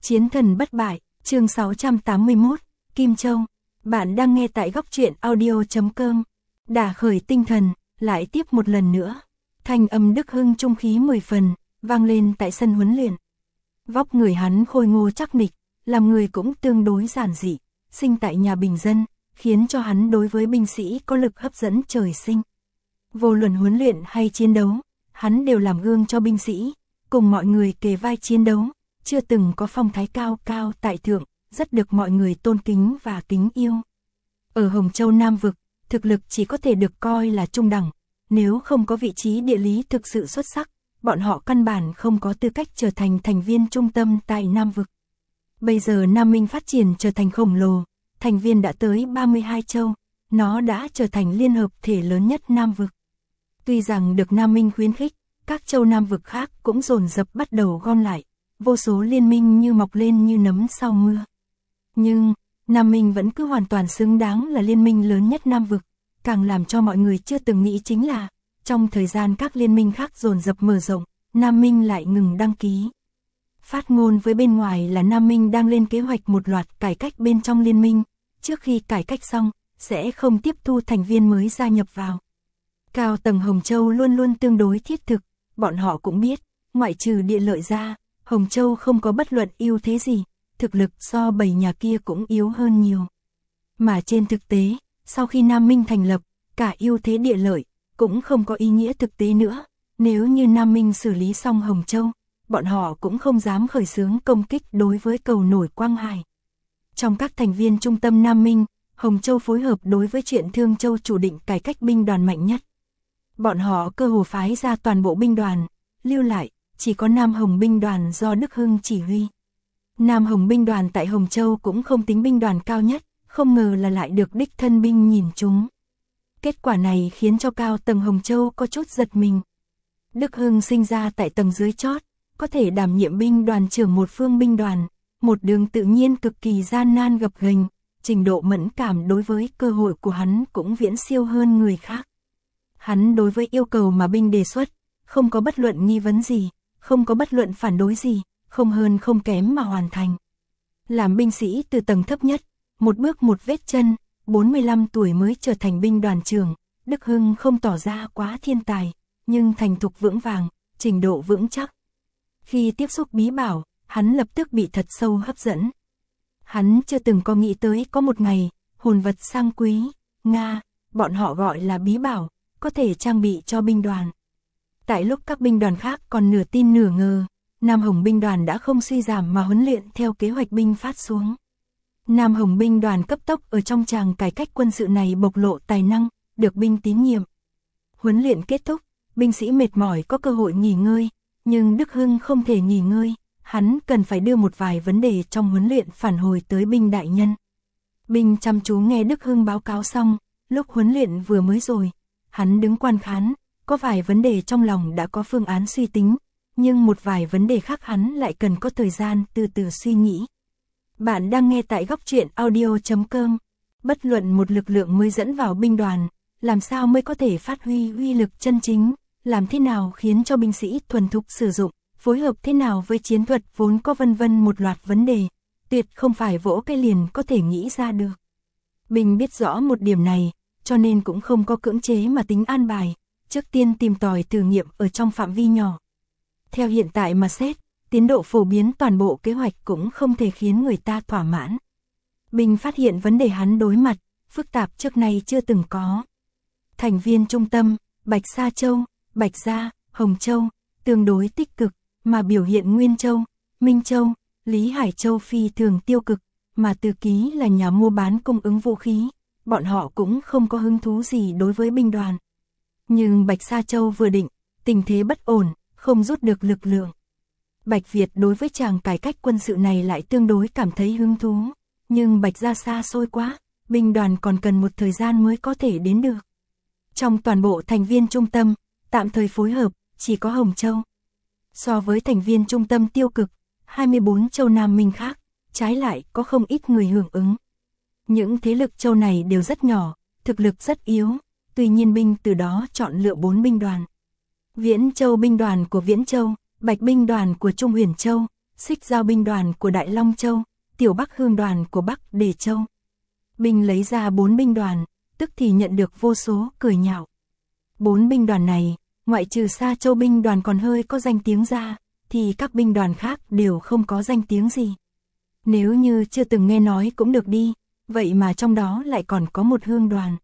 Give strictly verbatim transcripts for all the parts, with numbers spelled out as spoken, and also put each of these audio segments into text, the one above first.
Chiến thần bất bại, chương sáu trăm tám mươi mốt, Kim Châu. Bạn đang nghe tại góc truyện audio chấm com. Đả khởi tinh thần, lại tiếp một lần nữa. Thanh âm Đức Hưng trung khí mười phần, vang lên tại sân huấn luyện. Vóc người hắn khôi ngô chắc nịch, làm người cũng tương đối giản dị, sinh tại nhà bình dân, khiến cho hắn đối với binh sĩ có lực hấp dẫn trời sinh. Vô luận huấn luyện hay chiến đấu, hắn đều làm gương cho binh sĩ, cùng mọi người kề vai chiến đấu, chưa từng có phong thái cao cao tại thượng, rất được mọi người tôn kính và kính yêu. Ở Hồng Châu Nam Vực, thực lực chỉ có thể được coi là trung đẳng, nếu không có vị trí địa lý thực sự xuất sắc, bọn họ căn bản không có tư cách trở thành thành viên trung tâm tại Nam Vực. Bây giờ Nam Minh phát triển trở thành khổng lồ, thành viên đã tới ba mươi hai châu, nó đã trở thành liên hợp thể lớn nhất Nam Vực. Tuy rằng được Nam Minh khuyến khích, các châu Nam Vực khác cũng dồn dập bắt đầu gom lại, vô số liên minh như mọc lên như nấm sau mưa. Nhưng, Nam Minh vẫn cứ hoàn toàn xứng đáng là liên minh lớn nhất Nam Vực, càng làm cho mọi người chưa từng nghĩ chính là, trong thời gian các liên minh khác dồn dập mở rộng, Nam Minh lại ngừng đăng ký. Phát ngôn với bên ngoài là Nam Minh đang lên kế hoạch một loạt cải cách bên trong liên minh, trước khi cải cách xong, sẽ không tiếp thu thành viên mới gia nhập vào. Cao tầng Hồng Châu luôn luôn tương đối thiết thực, bọn họ cũng biết, ngoại trừ địa lợi ra, Hồng Châu không có bất luận ưu thế gì, thực lực so bảy nhà kia cũng yếu hơn nhiều. Mà trên thực tế, sau khi Nam Minh thành lập, cả ưu thế địa lợi, cũng không có ý nghĩa thực tế nữa, nếu như Nam Minh xử lý xong Hồng Châu, bọn họ cũng không dám khởi xướng công kích đối với cầu nổi Quang Hải. Trong các thành viên trung tâm Nam Minh, Hồng Châu phối hợp đối với chuyện Thương Châu chủ định cải cách binh đoàn mạnh nhất. Bọn họ cơ hồ phái ra toàn bộ binh đoàn, lưu lại, chỉ có Nam Hồng binh đoàn do Đức Hưng chỉ huy. Nam Hồng binh đoàn tại Hồng Châu cũng không tính binh đoàn cao nhất, không ngờ là lại được đích thân binh nhìn chúng. Kết quả này khiến cho cao tầng Hồng Châu có chút giật mình. Đức Hưng sinh ra tại tầng dưới chót, có thể đảm nhiệm binh đoàn trưởng một phương binh đoàn, một đường tự nhiên cực kỳ gian nan gập ghềnh, trình độ mẫn cảm đối với cơ hội của hắn cũng viễn siêu hơn người khác. Hắn đối với yêu cầu mà binh đề xuất, không có bất luận nghi vấn gì, không có bất luận phản đối gì, không hơn không kém mà hoàn thành. Làm binh sĩ từ tầng thấp nhất, một bước một vết chân, bốn mươi lăm tuổi mới trở thành binh đoàn trưởng, Đức Hưng không tỏ ra quá thiên tài, nhưng thành thục vững vàng, trình độ vững chắc. Khi tiếp xúc bí bảo, hắn lập tức bị thật sâu hấp dẫn. Hắn chưa từng có nghĩ tới có một ngày, hồn vật sang quý, Nga, bọn họ gọi là bí bảo, có thể trang bị cho binh đoàn. Tại lúc các binh đoàn khác còn nửa tin nửa ngờ, Nam Hồng binh đoàn đã không suy giảm mà huấn luyện theo kế hoạch binh phát xuống. Nam Hồng binh đoàn cấp tốc ở trong tràng cải cách quân sự này bộc lộ tài năng, được binh tín nhiệm. Huấn luyện kết thúc, binh sĩ mệt mỏi có cơ hội nghỉ ngơi, nhưng Đức Hưng không thể nghỉ ngơi, hắn cần phải đưa một vài vấn đề trong huấn luyện phản hồi tới binh đại nhân. Binh chăm chú nghe Đức Hưng báo cáo xong, lúc huấn luyện vừa mới rồi, hắn đứng quan khán, có vài vấn đề trong lòng đã có phương án suy tính, nhưng một vài vấn đề khác hắn lại cần có thời gian từ từ suy nghĩ. Bạn đang nghe tại góc truyện audio chấm com. Bất luận một lực lượng mới dẫn vào binh đoàn, làm sao mới có thể phát huy uy lực chân chính, làm thế nào khiến cho binh sĩ thuần thục sử dụng, phối hợp thế nào với chiến thuật vốn có vân vân một loạt vấn đề, tuyệt không phải vỗ cái liền có thể nghĩ ra được. Binh biết rõ một điểm này, cho nên cũng không có cưỡng chế mà tính an bài, trước tiên tìm tòi thử nghiệm ở trong phạm vi nhỏ. Theo hiện tại mà xét, tiến độ phổ biến toàn bộ kế hoạch cũng không thể khiến người ta thỏa mãn. Binh phát hiện vấn đề hắn đối mặt, phức tạp trước nay chưa từng có. Thành viên trung tâm, Bạch Sa Châu, Bạch Gia, Hồng Châu, tương đối tích cực, mà biểu hiện Nguyên Châu, Minh Châu, Lý Hải Châu phi thường tiêu cực, mà Từ Ký là nhà mua bán cung ứng vũ khí, bọn họ cũng không có hứng thú gì đối với binh đoàn. Nhưng Bạch Sa Châu vừa định, tình thế bất ổn, không rút được lực lượng. Bạch Việt đối với chàng cải cách quân sự này lại tương đối cảm thấy hứng thú, nhưng Bạch Gia xa xôi quá, binh đoàn còn cần một thời gian mới có thể đến được. Trong toàn bộ thành viên trung tâm, tạm thời phối hợp, chỉ có Hồng Châu. So với thành viên trung tâm tiêu cực, hai mươi bốn châu Nam Minh khác, trái lại có không ít người hưởng ứng. Những thế lực châu này đều rất nhỏ, thực lực rất yếu, tuy nhiên binh từ đó chọn lựa bốn binh đoàn. Viễn Châu binh đoàn của Viễn Châu, Bạch binh đoàn của Trung Huyền Châu, Xích Giao binh đoàn của Đại Long Châu, Tiểu Bắc Hương đoàn của Bắc Đề Châu. Binh lấy ra bốn binh đoàn, tức thì nhận được vô số cười nhạo. Bốn binh đoàn này, ngoại trừ Sa Châu binh đoàn còn hơi có danh tiếng ra, thì các binh đoàn khác đều không có danh tiếng gì. Nếu như chưa từng nghe nói cũng được đi, vậy mà trong đó lại còn có một hương đoàn.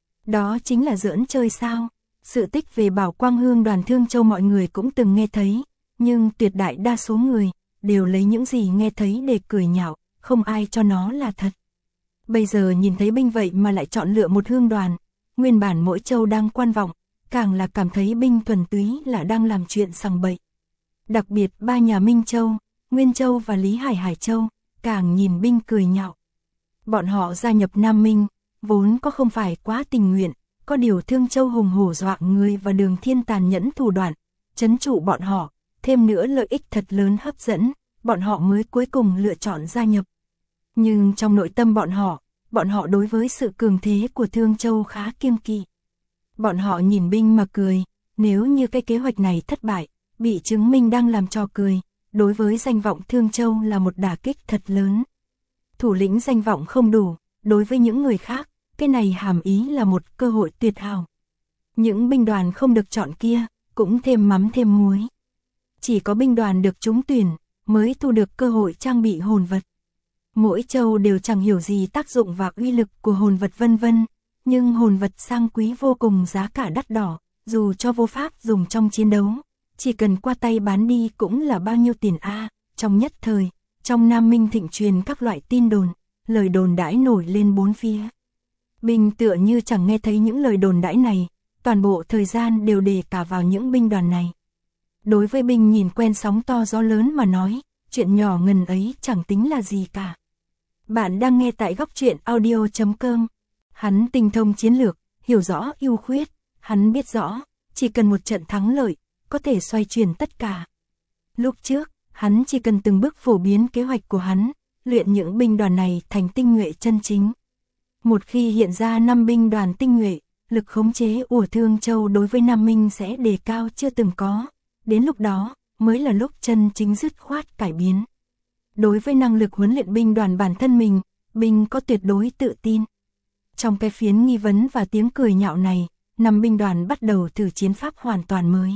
Đó chính là giỡn chơi sao? Sự tích về Bảo Quang Hương đoàn Thương Châu mọi người cũng từng nghe thấy, nhưng tuyệt đại đa số người đều lấy những gì nghe thấy để cười nhạo, không ai cho nó là thật. Bây giờ nhìn thấy binh vậy mà lại chọn lựa một hương đoàn, nguyên bản mỗi châu đang quan vọng, càng là cảm thấy binh thuần túy là đang làm chuyện sằng bậy. Đặc biệt ba nhà Minh Châu, Nguyên Châu và Lý Hải Hải Châu, càng nhìn binh cười nhạo. Bọn họ gia nhập Nam Minh, vốn có không phải quá tình nguyện, có điều Thương Châu hùng hổ dọa người và Đường Thiên tàn nhẫn thủ đoạn, trấn trụ bọn họ, thêm nữa lợi ích thật lớn hấp dẫn, bọn họ mới cuối cùng lựa chọn gia nhập. Nhưng trong nội tâm bọn họ, bọn họ đối với sự cường thế của Thương Châu khá kiêng kỵ. Bọn họ nhìn binh mà cười, nếu như cái kế hoạch này thất bại, bị chứng minh đang làm trò cười, đối với danh vọng Thương Châu là một đả kích thật lớn. Thủ lĩnh danh vọng không đủ, đối với những người khác, cái này hàm ý là một cơ hội tuyệt hảo. Những binh đoàn không được chọn kia, cũng thêm mắm thêm muối. Chỉ có binh đoàn được trúng tuyển, mới thu được cơ hội trang bị hồn vật. Mỗi châu đều chẳng hiểu gì tác dụng và uy lực của hồn vật vân vân, nhưng hồn vật sang quý vô cùng, giá cả đắt đỏ, dù cho vô pháp dùng trong chiến đấu, chỉ cần qua tay bán đi cũng là bao nhiêu tiền a. À. Trong nhất thời, trong Nam Minh thịnh truyền các loại tin đồn, lời đồn đãi nổi lên bốn phía. Binh tựa như chẳng nghe thấy những lời đồn đãi này, toàn bộ thời gian đều đề cả vào những binh đoàn này. Đối với binh nhìn quen sóng to gió lớn mà nói, chuyện nhỏ ngần ấy chẳng tính là gì cả. Bạn đang nghe tại góc truyện audio chấm com. Hắn tinh thông chiến lược, hiểu rõ ưu khuyết, hắn biết rõ, chỉ cần một trận thắng lợi, có thể xoay chuyển tất cả. Lúc trước, hắn chỉ cần từng bước phổ biến kế hoạch của hắn, luyện những binh đoàn này thành tinh nhuệ chân chính. Một khi hiện ra năm binh đoàn tinh nhuệ, lực khống chế của Thương Châu đối với Nam Minh sẽ đề cao chưa từng có, đến lúc đó mới là lúc chân chính dứt khoát cải biến. Đối với năng lực huấn luyện binh đoàn bản thân mình, binh có tuyệt đối tự tin. Trong cái phiến nghi vấn và tiếng cười nhạo này, năm binh đoàn bắt đầu thử chiến pháp hoàn toàn mới.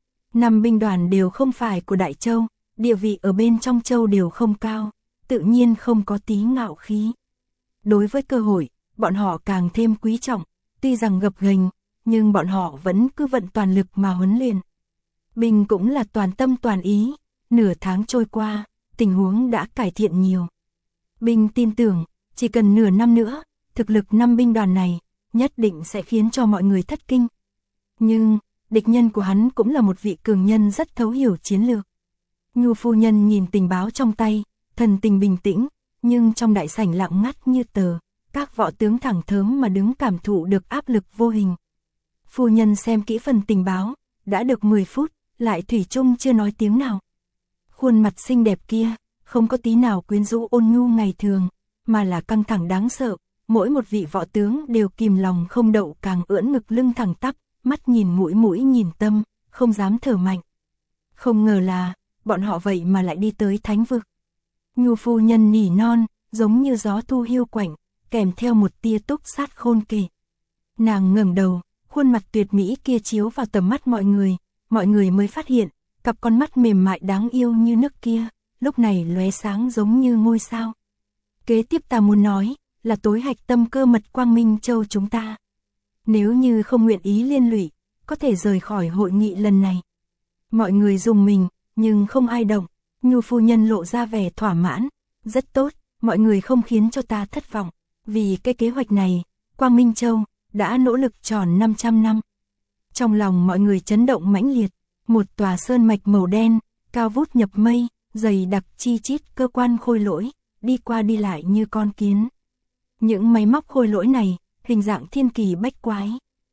Năm binh đoàn đều không phải của Đại Châu, địa vị ở bên trong châu đều không cao, tự nhiên không có tí ngạo khí. Đối với cơ hội, bọn họ càng thêm quý trọng, tuy rằng gập ghềnh, nhưng bọn họ vẫn cứ vận toàn lực mà huấn luyện. Binh cũng là toàn tâm toàn ý, nửa tháng trôi qua, tình huống đã cải thiện nhiều. Binh tin tưởng, chỉ cần nửa năm nữa, thực lực năm binh đoàn này, nhất định sẽ khiến cho mọi người thất kinh. Nhưng, địch nhân của hắn cũng là một vị cường nhân rất thấu hiểu chiến lược. Nhu phu nhân nhìn tình báo trong tay, thần tình bình tĩnh, nhưng trong đại sảnh lặng ngắt như tờ, các võ tướng thẳng thớm mà đứng cảm thụ được áp lực vô hình. Phu nhân xem kỹ phần tình báo, đã được mười phút, lại thủy chung chưa nói tiếng nào. Khuôn mặt xinh đẹp kia, không có tí nào quyến rũ ôn nhu ngày thường, mà là căng thẳng đáng sợ, mỗi một vị võ tướng đều kìm lòng không đậu càng ưỡn ngực lưng thẳng tắp, mắt nhìn mũi mũi nhìn tâm, không dám thở mạnh. Không ngờ là, bọn họ vậy mà lại đi tới thánh vực. Nhu phu nhân nỉ non, giống như gió thu hiu quạnh, kèm theo một tia túc sát khôn kể. Nàng ngẩng đầu, khuôn mặt tuyệt mỹ kia chiếu vào tầm mắt mọi người, mọi người mới phát hiện, cặp con mắt mềm mại đáng yêu như nước kia, lúc này lóe sáng giống như ngôi sao. Kế tiếp ta muốn nói, là tối hạch tâm cơ mật Quang Minh Châu chúng ta. Nếu như không nguyện ý liên lụy, có thể rời khỏi hội nghị lần này. Mọi người dùng mình, nhưng không ai động. Nhu phu nhân lộ ra vẻ thỏa mãn. Rất tốt, mọi người không khiến cho ta thất vọng. Vì cái kế hoạch này, Quang Minh Châu đã nỗ lực tròn năm trăm năm. Trong lòng mọi người chấn động mãnh liệt. Một tòa sơn mạch màu đen, cao vút nhập mây, dày đặc chi chít cơ quan khôi lỗi, đi qua đi lại như con kiến. Những máy móc khôi lỗi này, hình dạng thiên kỳ bách quái.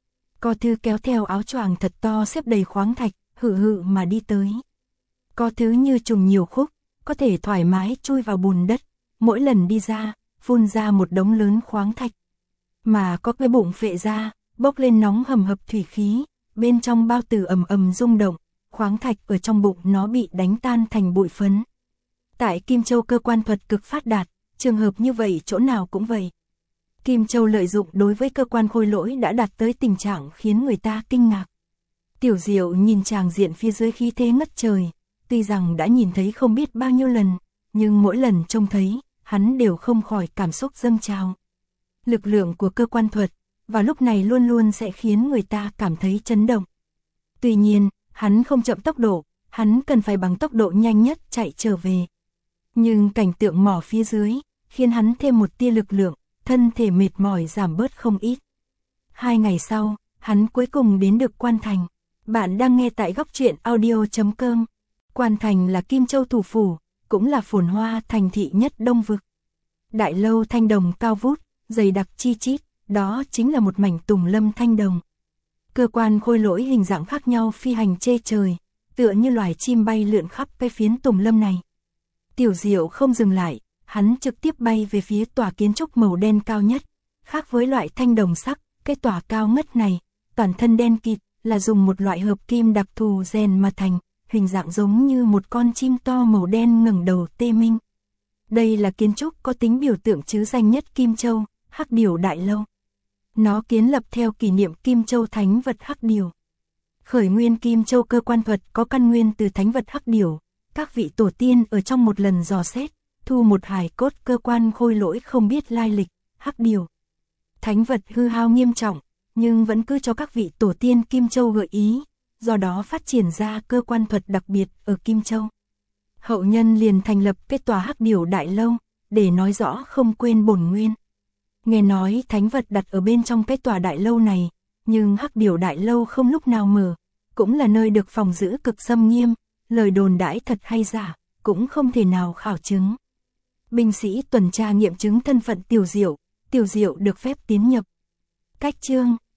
Co Thư kéo theo áo choàng thật to xếp đầy khoáng thạch, hự hự mà đi tới. Co Thứ như trùng nhiều khúc, có thể thoải mái chui vào bùn đất, mỗi lần đi ra, phun ra một đống lớn khoáng thạch. Mà có cái bụng phệ ra, bốc lên nóng hầm hập thủy khí, bên trong bao tử ầm ầm rung động, khoáng thạch ở trong bụng nó bị đánh tan thành bụi phấn. Tại Kim Châu cơ quan thuật cực phát đạt, trường hợp như vậy chỗ nào cũng vậy. Kim Châu lợi dụng đối với cơ quan khôi lỗi đã đạt tới tình trạng khiến người ta kinh ngạc. Tiểu Diệu nhìn tràng diện phía dưới khí thế ngất trời, tuy rằng đã nhìn thấy không biết bao nhiêu lần, nhưng mỗi lần trông thấy, hắn đều không khỏi cảm xúc dâng trào. Lực lượng của cơ quan thuật, vào lúc này luôn luôn sẽ khiến người ta cảm thấy chấn động. Tuy nhiên, hắn không chậm tốc độ, hắn cần phải bằng tốc độ nhanh nhất chạy trở về. Nhưng cảnh tượng mỏ phía dưới, khiến hắn thêm một tia lực lượng, thân thể mệt mỏi giảm bớt không ít. Hai ngày sau, hắn cuối cùng đến được Quan Thành. Bạn đang nghe tại góc truyện audio chấm com. Quan Thành là Kim Châu thủ phủ, cũng là phồn hoa thành thị nhất Đông Vực. Đại lâu thanh đồng cao vút, dày đặc chi chít, đó chính là một mảnh tùng lâm thanh đồng. Cơ quan khôi lỗi hình dạng khác nhau phi hành chê trời, tựa như loài chim bay lượn khắp cái phiến tùng lâm này. Tiểu Diệu không dừng lại, hắn trực tiếp bay về phía tòa kiến trúc màu đen cao nhất. Khác với loại thanh đồng sắc, cái tòa cao ngất này, toàn thân đen kịt, là dùng một loại hợp kim đặc thù rèn mà thành, hình dạng giống như một con chim to màu đen ngẩng đầu tê minh. Đây là kiến trúc có tính biểu tượng chứ danh nhất Kim Châu, Hắc Điểu Đại Lâu. Nó kiến lập theo kỷ niệm Kim Châu thánh vật Hắc Điểu. Khởi nguyên Kim Châu cơ quan thuật có căn nguyên từ thánh vật Hắc Điểu. Các vị tổ tiên ở trong một lần dò xét, thu một hài cốt cơ quan khôi lỗi không biết lai lịch, Hắc Điểu. Thánh vật hư hao nghiêm trọng, nhưng vẫn cứ cho các vị tổ tiên Kim Châu gợi ý, do đó phát triển ra cơ quan thuật đặc biệt ở Kim Châu. Hậu nhân liền thành lập cái tòa Hắc Điểu Đại Lâu, để nói rõ không quên bổn nguyên. Nghe nói thánh vật đặt ở bên trong cái tòa đại lâu này, nhưng Hắc Điểu Đại Lâu không lúc nào mở, cũng là nơi được phòng giữ cực xâm nghiêm, lời đồn đãi thật hay giả, cũng không thể nào khảo chứng. Binh sĩ tuần tra nghiệm chứng thân phận Tiểu Diệu, Tiểu Diệu được phép tiến nhập. Cách chương